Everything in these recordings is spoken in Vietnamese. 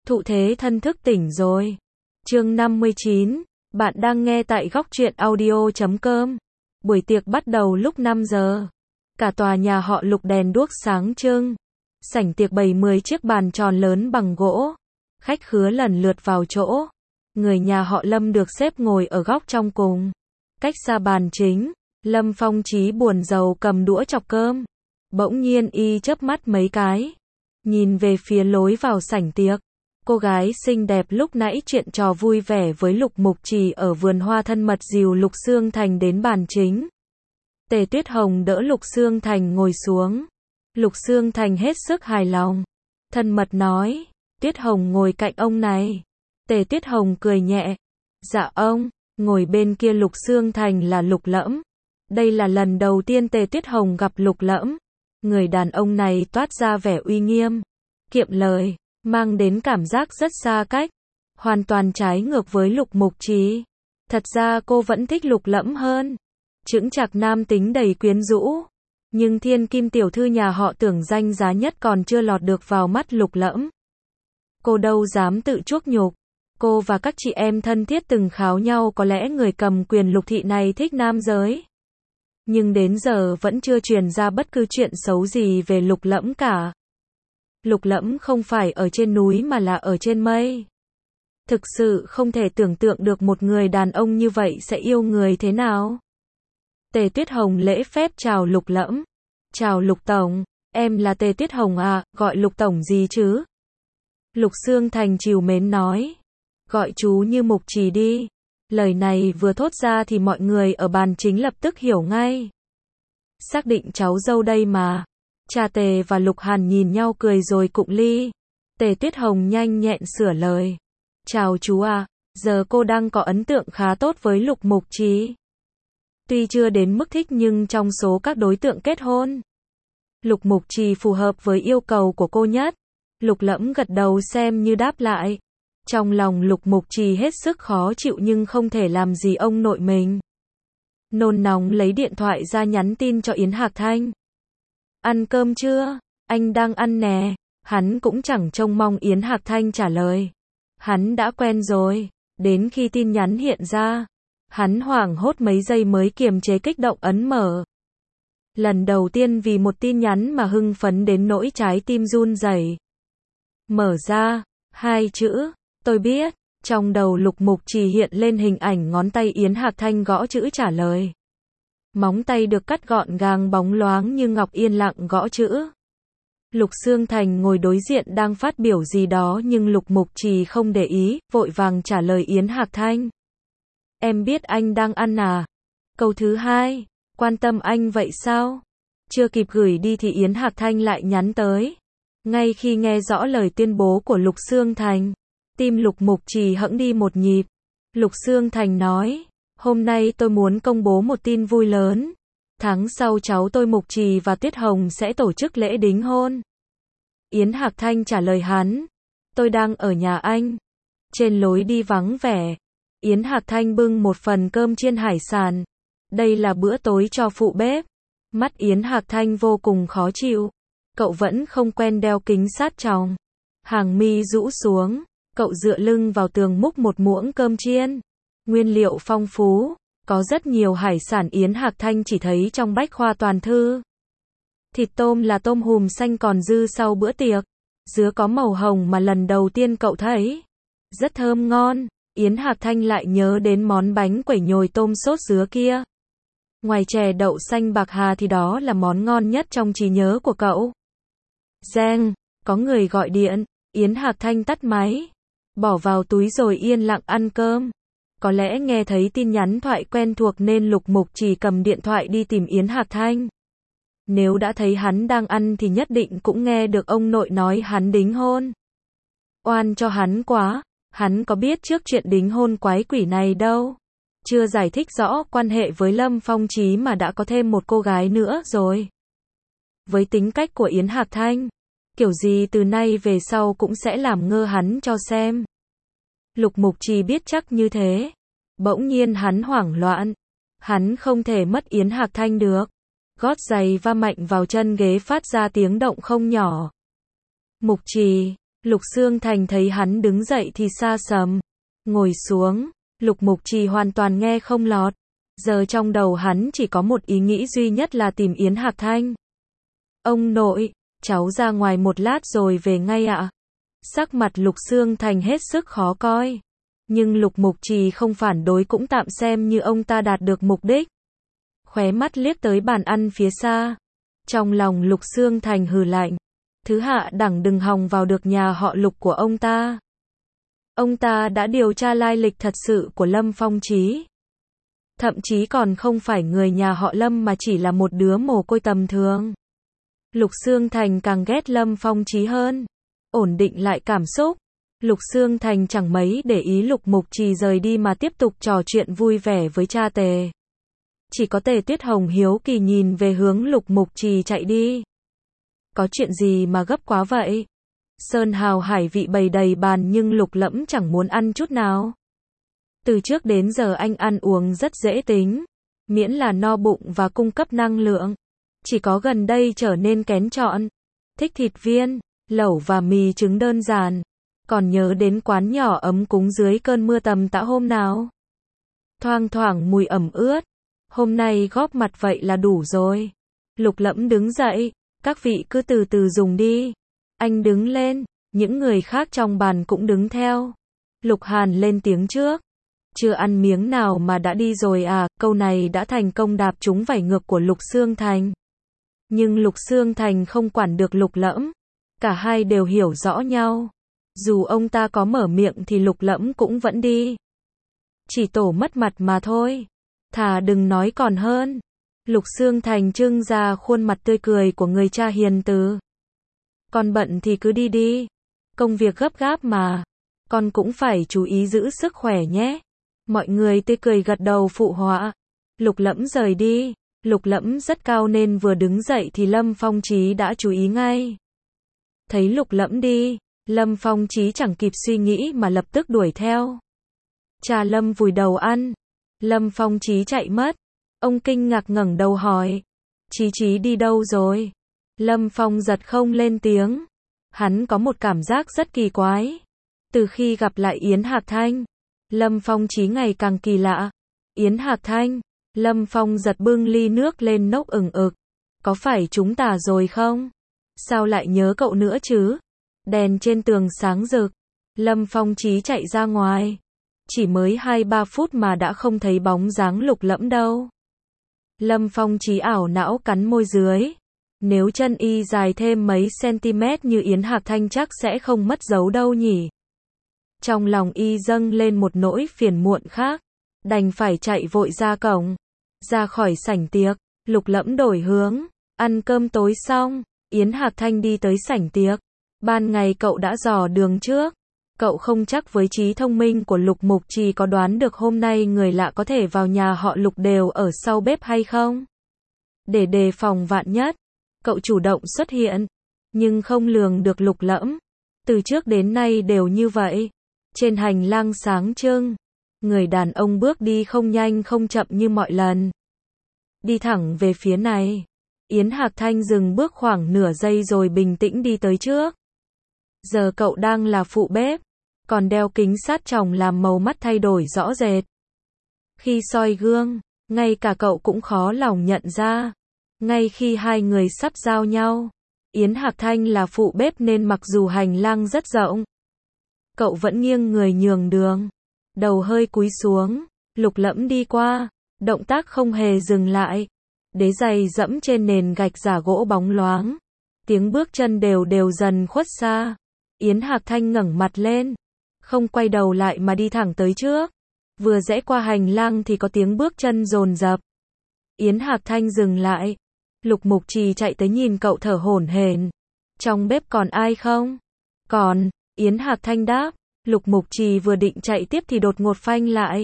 Thụ thế thân thức tỉnh rồi. Chương 59, bạn đang nghe tại góc truyện audio.com. Buổi tiệc bắt đầu lúc 5 giờ. Cả tòa nhà họ Lục đèn đuốc sáng trưng. Sảnh tiệc bày 10 chiếc bàn tròn lớn bằng gỗ. Khách khứa lần lượt vào chỗ. Người nhà họ Lâm được xếp ngồi ở góc trong cùng. Cách xa bàn chính, Lâm Phong Chí buồn rầu cầm đũa chọc cơm. Bỗng nhiên y chớp mắt mấy cái. Nhìn về phía lối vào sảnh tiệc. Cô gái xinh đẹp lúc nãy chuyện trò vui vẻ với Lục Mục Trì ở vườn hoa thân mật dìu Lục Xương Thành đến bàn chính. Tề Tuyết Hồng đỡ Lục Xương Thành ngồi xuống. Lục Xương Thành hết sức hài lòng. Thân mật nói, Tuyết Hồng ngồi cạnh ông này. Tề Tuyết Hồng cười nhẹ. Dạ ông, ngồi bên kia Lục Xương Thành là Lục Lẫm. Đây là lần đầu tiên Tề Tuyết Hồng gặp Lục Lẫm. Người đàn ông này toát ra vẻ uy nghiêm, kiệm lời, mang đến cảm giác rất xa cách, hoàn toàn trái ngược với Lục Mục Trì. Thật ra cô vẫn thích Lục Lẫm hơn. Chững chạc nam tính đầy quyến rũ, nhưng thiên kim tiểu thư nhà họ Tưởng danh giá nhất còn chưa lọt được vào mắt Lục Lẫm. Cô đâu dám tự chuốc nhục. Cô và các chị em thân thiết từng kháo nhau có lẽ người cầm quyền Lục thị này thích nam giới. Nhưng đến giờ vẫn chưa truyền ra bất cứ chuyện xấu gì về Lục Lẫm cả. Lục Lẫm không phải ở trên núi mà là ở trên mây. Thực sự không thể tưởng tượng được một người đàn ông như vậy sẽ yêu người thế nào. Tề Tuyết Hồng lễ phép chào Lục Lẫm. Chào Lục Tổng, em là Tề Tuyết Hồng à, gọi Lục Tổng gì chứ? Lục Xương Thành trìu mến nói. Gọi chú như Mục Trì đi. Lời này vừa thốt ra thì mọi người ở bàn chính lập tức hiểu ngay. Xác định cháu dâu đây mà. Cha Tề và Lục Hàn nhìn nhau cười rồi cụng ly. Tề Tuyết Hồng nhanh nhẹn sửa lời. Chào chú à, giờ cô đang có ấn tượng khá tốt với Lục Mục Trì. Tuy chưa đến mức thích nhưng trong số các đối tượng kết hôn, Lục Mục Trì phù hợp với yêu cầu của cô nhất. Lục Lẫm gật đầu xem như đáp lại. Trong lòng Lục Mục Trì hết sức khó chịu nhưng không thể làm gì ông nội mình. Nôn nóng lấy điện thoại ra nhắn tin cho Yến Hạc Thanh. Ăn cơm chưa? Anh đang ăn nè. Hắn cũng chẳng trông mong Yến Hạc Thanh trả lời. Hắn đã quen rồi. Đến khi tin nhắn hiện ra, hắn hoảng hốt mấy giây mới kiềm chế kích động ấn mở. Lần đầu tiên vì một tin nhắn mà hưng phấn đến nỗi trái tim run rẩy. Mở ra, 2 chữ. Tôi biết. Trong đầu Lục Mục Trì hiện lên hình ảnh ngón tay Yến Hạc Thanh gõ chữ trả lời. Móng tay được cắt gọn gàng bóng loáng như ngọc yên lặng gõ chữ. Lục Xương Thành ngồi đối diện đang phát biểu gì đó nhưng Lục Mục Trì không để ý, vội vàng trả lời Yến Hạc Thanh. Em biết anh đang ăn à? Câu thứ 2, quan tâm anh vậy sao? Chưa kịp gửi đi thì Yến Hạc Thanh lại nhắn tới. Ngay khi nghe rõ lời tuyên bố của Lục Xương Thành, tim Lục Mục Trì hẫng đi một nhịp. Lục Xương Thành nói, hôm nay tôi muốn công bố một tin vui lớn. Tháng sau cháu tôi Mục Trì và Tuyết Hồng sẽ tổ chức lễ đính hôn. Yến Hạc Thanh trả lời hắn, tôi đang ở nhà anh. Trên lối đi vắng vẻ, Yến Hạc Thanh bưng một phần cơm chiên hải sản. Đây là bữa tối cho phụ bếp. Mắt Yến Hạc Thanh vô cùng khó chịu. Cậu vẫn không quen đeo kính sát tròng. Hàng mi rũ xuống. Cậu dựa lưng vào tường múc một muỗng cơm chiên. Nguyên liệu phong phú, có rất nhiều hải sản Yến Hạc Thanh chỉ thấy trong bách khoa toàn thư. Thịt tôm là tôm hùm xanh còn dư sau bữa tiệc. Dứa có màu hồng mà lần đầu tiên cậu thấy. Rất thơm ngon. Yến Hạc Thanh lại nhớ đến món bánh quẩy nhồi tôm sốt dứa kia. Ngoài chè đậu xanh bạc hà thì đó là món ngon nhất trong trí nhớ của cậu. Reng, có người gọi điện. Yến Hạc Thanh tắt máy. Bỏ vào túi rồi yên lặng ăn cơm. Có lẽ nghe thấy tin nhắn thoại quen thuộc nên Lục Mục Trì cầm điện thoại đi tìm Yến Hạc Thanh. Nếu đã thấy hắn đang ăn thì nhất định cũng nghe được ông nội nói hắn đính hôn. Oan cho hắn quá, hắn có biết trước chuyện đính hôn quái quỷ này đâu. Chưa giải thích rõ quan hệ với Lâm Phong Chí mà đã có thêm một cô gái nữa rồi. Với tính cách của Yến Hạc Thanh, kiểu gì từ nay về sau cũng sẽ làm ngơ hắn cho xem. Lục Mục Trì biết chắc như thế. Bỗng nhiên hắn hoảng loạn. Hắn không thể mất Yến Hạc Thanh được. Gót giày va mạnh vào chân ghế phát ra tiếng động không nhỏ. Mục Trì, Lục Xương Thành thấy hắn đứng dậy thì sa sầm, ngồi xuống. Lục Mục Trì hoàn toàn nghe không lọt. Giờ trong đầu hắn chỉ có một ý nghĩ duy nhất là tìm Yến Hạc Thanh. Ông nội, cháu ra ngoài một lát rồi về ngay ạ. Sắc mặt Lục Xương Thành hết sức khó coi. Nhưng Lục Mục Trì không phản đối cũng tạm xem như ông ta đạt được mục đích. Khóe mắt liếc tới bàn ăn phía xa. Trong lòng Lục Xương Thành hừ lạnh. Thứ hạ đẳng đừng hòng vào được nhà họ Lục của ông ta. Ông ta đã điều tra lai lịch thật sự của Lâm Phong Chí. Thậm chí còn không phải người nhà họ Lâm mà chỉ là một đứa mồ côi tầm thường. Lục Xương Thành càng ghét Lâm Phong Chí hơn. Ổn định lại cảm xúc. Lục Xương Thành chẳng mấy để ý Lục Mục Trì rời đi mà tiếp tục trò chuyện vui vẻ với cha Tề. Chỉ có Tề Tuyết Hồng hiếu kỳ nhìn về hướng Lục Mục Trì chạy đi. Có chuyện gì mà gấp quá vậy? Sơn hào hải vị bày đầy bàn nhưng Lục Lẫm chẳng muốn ăn chút nào. Từ trước đến giờ anh ăn uống rất dễ tính, miễn là no bụng và cung cấp năng lượng. Chỉ có gần đây trở nên kén chọn. Thích thịt viên, lẩu và mì trứng đơn giản. Còn nhớ đến quán nhỏ ấm cúng dưới cơn mưa tầm tã hôm nào? Thoang thoảng mùi ẩm ướt. Hôm nay góp mặt vậy là đủ rồi. Lục Lẫm đứng dậy. Các vị cứ từ từ dùng đi. Anh đứng lên. Những người khác trong bàn cũng đứng theo. Lục Hàn lên tiếng trước. Chưa ăn miếng nào mà đã đi rồi à? Câu này đã thành công đạp trúng vảy ngược của Lục Xương Thành. Nhưng Lục Xương Thành không quản được Lục Lẫm. Cả hai đều hiểu rõ nhau. Dù ông ta có mở miệng thì Lục Lẫm cũng vẫn đi. Chỉ tổ mất mặt mà thôi. Thà đừng nói còn hơn. Lục Xương Thành trưng ra khuôn mặt tươi cười của người cha hiền từ. Con bận thì cứ đi đi. Công việc gấp gáp mà. Con cũng phải chú ý giữ sức khỏe nhé. Mọi người tươi cười gật đầu phụ họa. Lục Lẫm rời đi. Lục Lẫm rất cao nên vừa đứng dậy thì Lâm Phong Chí đã chú ý ngay. Thấy Lục Lẫm đi, Lâm Phong Chí chẳng kịp suy nghĩ mà lập tức đuổi theo. Cha Lâm vùi đầu ăn. Lâm Phong Chí chạy mất. Ông kinh ngạc ngẩng đầu hỏi. Chí Chí đi đâu rồi? Lâm Phong giật không lên tiếng. Hắn có một cảm giác rất kỳ quái. Từ khi gặp lại Yến Hạc Thanh, Lâm Phong Chí ngày càng kỳ lạ. Yến Hạc Thanh, Lâm Phong giật bưng ly nước lên nốc ửng ực. Có phải chúng ta rồi không? Sao lại nhớ cậu nữa chứ? Đèn trên tường sáng rực. Lâm Phong Chí chạy ra ngoài. Chỉ mới 2-3 phút mà đã không thấy bóng dáng Lục Lẫm đâu. Lâm Phong Chí ảo não cắn môi dưới. Nếu chân y dài thêm mấy cm như Yến Hạc Thanh chắc sẽ không mất dấu đâu nhỉ. Trong lòng y dâng lên một nỗi phiền muộn khác. Đành phải chạy vội ra cổng. Ra khỏi sảnh tiệc, Lục Lẫm đổi hướng. Ăn cơm tối xong, Yến Hạc Thanh đi tới sảnh tiệc. Ban ngày cậu đã dò đường trước. Cậu không chắc với trí thông minh của Lục Mục Trì có đoán được hôm nay người lạ có thể vào nhà họ Lục đều ở sau bếp hay không. Để đề phòng vạn nhất, cậu chủ động xuất hiện. Nhưng không lường được Lục Lẫm. Từ trước đến nay đều như vậy. Trên hành lang sáng trưng, người đàn ông bước đi không nhanh không chậm như mọi lần. Đi thẳng về phía này. Yến Hạc Thanh dừng bước khoảng nửa giây rồi bình tĩnh đi tới trước. Giờ cậu đang là phụ bếp, còn đeo kính sát tròng làm màu mắt thay đổi rõ rệt. Khi soi gương, ngay cả cậu cũng khó lòng nhận ra. Ngay khi hai người sắp giao nhau, Yến Hạc Thanh là phụ bếp nên mặc dù hành lang rất rộng, cậu vẫn nghiêng người nhường đường. Đầu hơi cúi xuống, Lục Lẫm đi qua, động tác không hề dừng lại. Đế giày dẫm trên nền gạch giả gỗ bóng loáng. Tiếng bước chân đều đều dần khuất xa. Yến Hạc Thanh ngẩng mặt lên, không quay đầu lại mà đi thẳng tới trước. Vừa rẽ qua hành lang thì có tiếng bước chân dồn dập. Yến Hạc Thanh dừng lại. Lục Mục Trì chạy tới nhìn cậu thở hổn hển. Trong bếp còn ai không? Còn, Yến Hạc Thanh đáp. Lục Mục Trì vừa định chạy tiếp thì đột ngột phanh lại.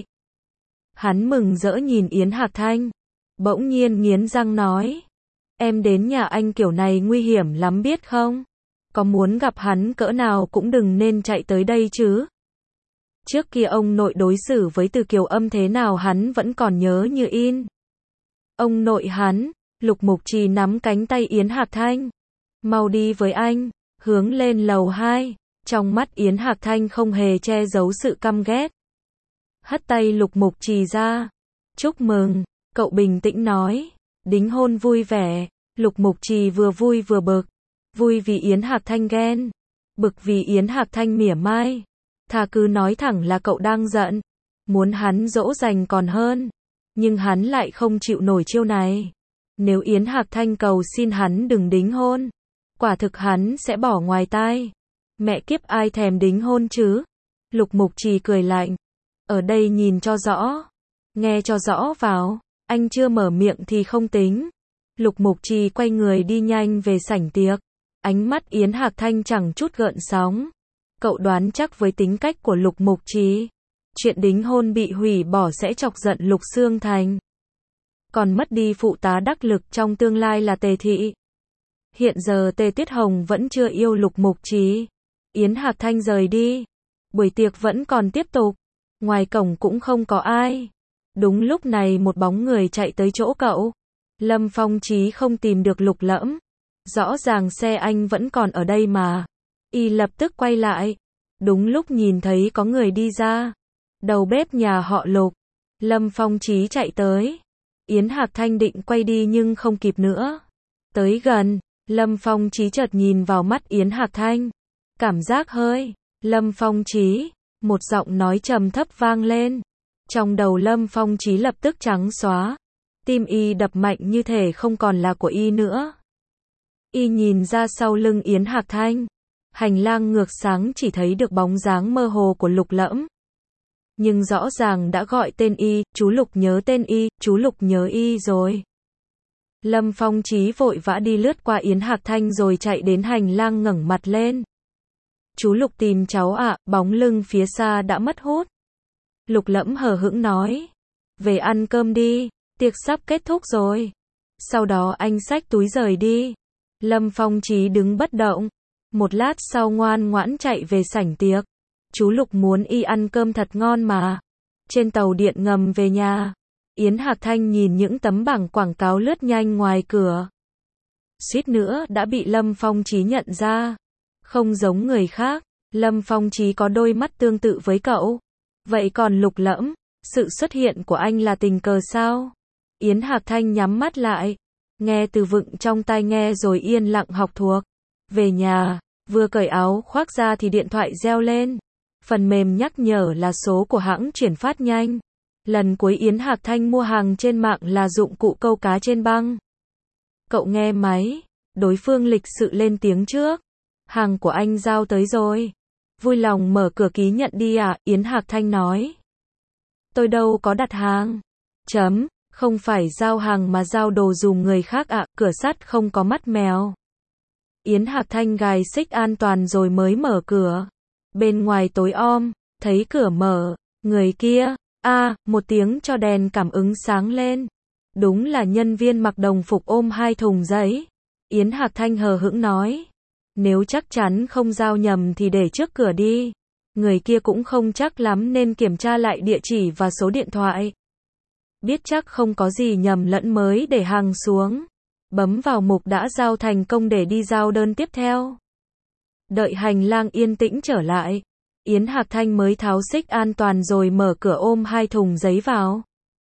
Hắn mừng rỡ nhìn Yến Hạc Thanh. Bỗng nhiên nghiến răng nói. Em đến nhà anh kiểu này nguy hiểm lắm biết không? Có muốn gặp hắn cỡ nào cũng đừng nên chạy tới đây chứ. Trước kia ông nội đối xử với Từ Kiều Âm thế nào hắn vẫn còn nhớ như in. Ông nội hắn, Lục Mục Trì nắm cánh tay Yến Hạc Thanh. Mau đi với anh, hướng lên lầu 2. Trong mắt Yến Hạc Thanh không hề che giấu sự căm ghét. Hất tay Lục Mục Trì ra. Chúc mừng, cậu bình tĩnh nói. Đính hôn vui vẻ. Lục Mục Trì vừa vui vừa bực. Vui vì Yến Hạc Thanh ghen. Bực vì Yến Hạc Thanh mỉa mai. Thà cứ nói thẳng là cậu đang giận. Muốn hắn dỗ dành còn hơn. Nhưng hắn lại không chịu nổi chiêu này. Nếu Yến Hạc Thanh cầu xin hắn đừng đính hôn, quả thực hắn sẽ bỏ ngoài tai. Mẹ kiếp ai thèm đính hôn chứ? Lục Mục Trì cười lạnh. Ở đây nhìn cho rõ. Nghe cho rõ vào. Anh chưa mở miệng thì không tính. Lục Mục Trì quay người đi nhanh về sảnh tiệc. Ánh mắt Yến Hạc Thanh chẳng chút gợn sóng. Cậu đoán chắc với tính cách của Lục Mục Trì, chuyện đính hôn bị hủy bỏ sẽ chọc giận Lục Xương Thành. Còn mất đi phụ tá đắc lực trong tương lai là Tề Thị. Hiện giờ Tề Tuyết Hồng vẫn chưa yêu Lục Mục Trì. Yến Hạc Thanh rời đi. Buổi tiệc vẫn còn tiếp tục. Ngoài cổng cũng không có ai. Đúng lúc này một bóng người chạy tới chỗ cậu. Lâm Phong Chí không tìm được Lục Lẫm. Rõ ràng xe anh vẫn còn ở đây mà. Y lập tức quay lại. Đúng lúc nhìn thấy có người đi ra. Đầu bếp nhà họ Lục. Lâm Phong Chí chạy tới. Yến Hạc Thanh định quay đi nhưng không kịp nữa. Tới gần, Lâm Phong Chí chợt nhìn vào mắt Yến Hạc Thanh. Cảm giác hơi. Lâm Phong Chí. Một giọng nói trầm thấp vang lên. Trong đầu Lâm Phong Chí lập tức trắng xóa. Tim y đập mạnh như thể không còn là của y nữa. Y nhìn ra sau lưng Yến Hạc Thanh. Hành lang ngược sáng chỉ thấy được bóng dáng mơ hồ của Lục Lẫm. Nhưng rõ ràng đã gọi tên y, chú Lục nhớ tên y, chú Lục nhớ y rồi. Lâm Phong Chí vội vã đi lướt qua Yến Hạc Thanh rồi chạy đến hành lang ngẩng mặt lên. Chú Lục tìm cháu ạ, bóng lưng phía xa đã mất hút. Lục Lẫm hờ hững nói. Về ăn cơm đi, tiệc sắp kết thúc rồi. Sau đó anh xách túi rời đi. Lâm Phong Chí đứng bất động. Một lát sau ngoan ngoãn chạy về sảnh tiệc. Chú Lục muốn y ăn cơm thật ngon mà. Trên tàu điện ngầm về nhà, Yến Hạc Thanh nhìn những tấm bảng quảng cáo lướt nhanh ngoài cửa. Suýt nữa đã bị Lâm Phong Chí nhận ra. Không giống người khác, Lâm Phong Chí có đôi mắt tương tự với cậu. Vậy còn Lục Lẫm, sự xuất hiện của anh là tình cờ sao? Yến Hạc Thanh nhắm mắt lại, nghe từ vựng trong tai nghe rồi yên lặng học thuộc. Về nhà, vừa cởi áo khoác ra thì điện thoại reo lên. Phần mềm nhắc nhở là số của hãng chuyển phát nhanh. Lần cuối Yến Hạc Thanh mua hàng trên mạng là dụng cụ câu cá trên băng. Cậu nghe máy, đối phương lịch sự lên tiếng trước. Hàng của anh giao tới rồi. Vui lòng mở cửa ký nhận đi ạ, Yến Hạc Thanh nói. Tôi đâu có đặt hàng. Không phải giao hàng mà giao đồ dùng người khác ạ, cửa sắt không có mắt mèo. Yến Hạc Thanh gài xích an toàn rồi mới mở cửa. Bên ngoài tối om, thấy cửa mở, người kia, một tiếng cho đèn cảm ứng sáng lên. Đúng là nhân viên mặc đồng phục ôm 2 thùng giấy. Yến Hạc Thanh hờ hững nói. Nếu chắc chắn không giao nhầm thì để trước cửa đi. Người kia cũng không chắc lắm nên kiểm tra lại địa chỉ và số điện thoại. Biết chắc không có gì nhầm lẫn mới để hàng xuống. Bấm vào mục đã giao thành công để đi giao đơn tiếp theo. Đợi hành lang yên tĩnh trở lại, Yến Hạc Thanh mới tháo xích an toàn rồi mở cửa ôm 2 thùng giấy vào.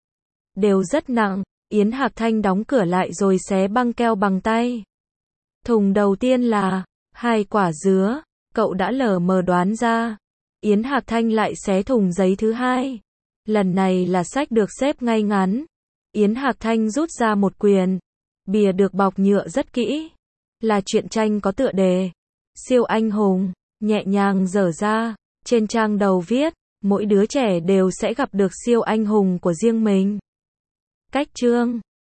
Đều rất nặng, Yến Hạc Thanh đóng cửa lại rồi xé băng keo bằng tay. Thùng đầu tiên là 2 quả dứa, cậu đã lờ mờ đoán ra. Yến Hạc Thanh lại xé thùng giấy thứ 2. Lần này là sách được xếp ngay ngắn. Yến Hạc Thanh rút ra một quyển. Bìa được bọc nhựa rất kỹ. Là truyện tranh có tựa đề Siêu anh hùng, nhẹ nhàng dở ra. Trên trang đầu viết, mỗi đứa trẻ đều sẽ gặp được siêu anh hùng của riêng mình. Cách chương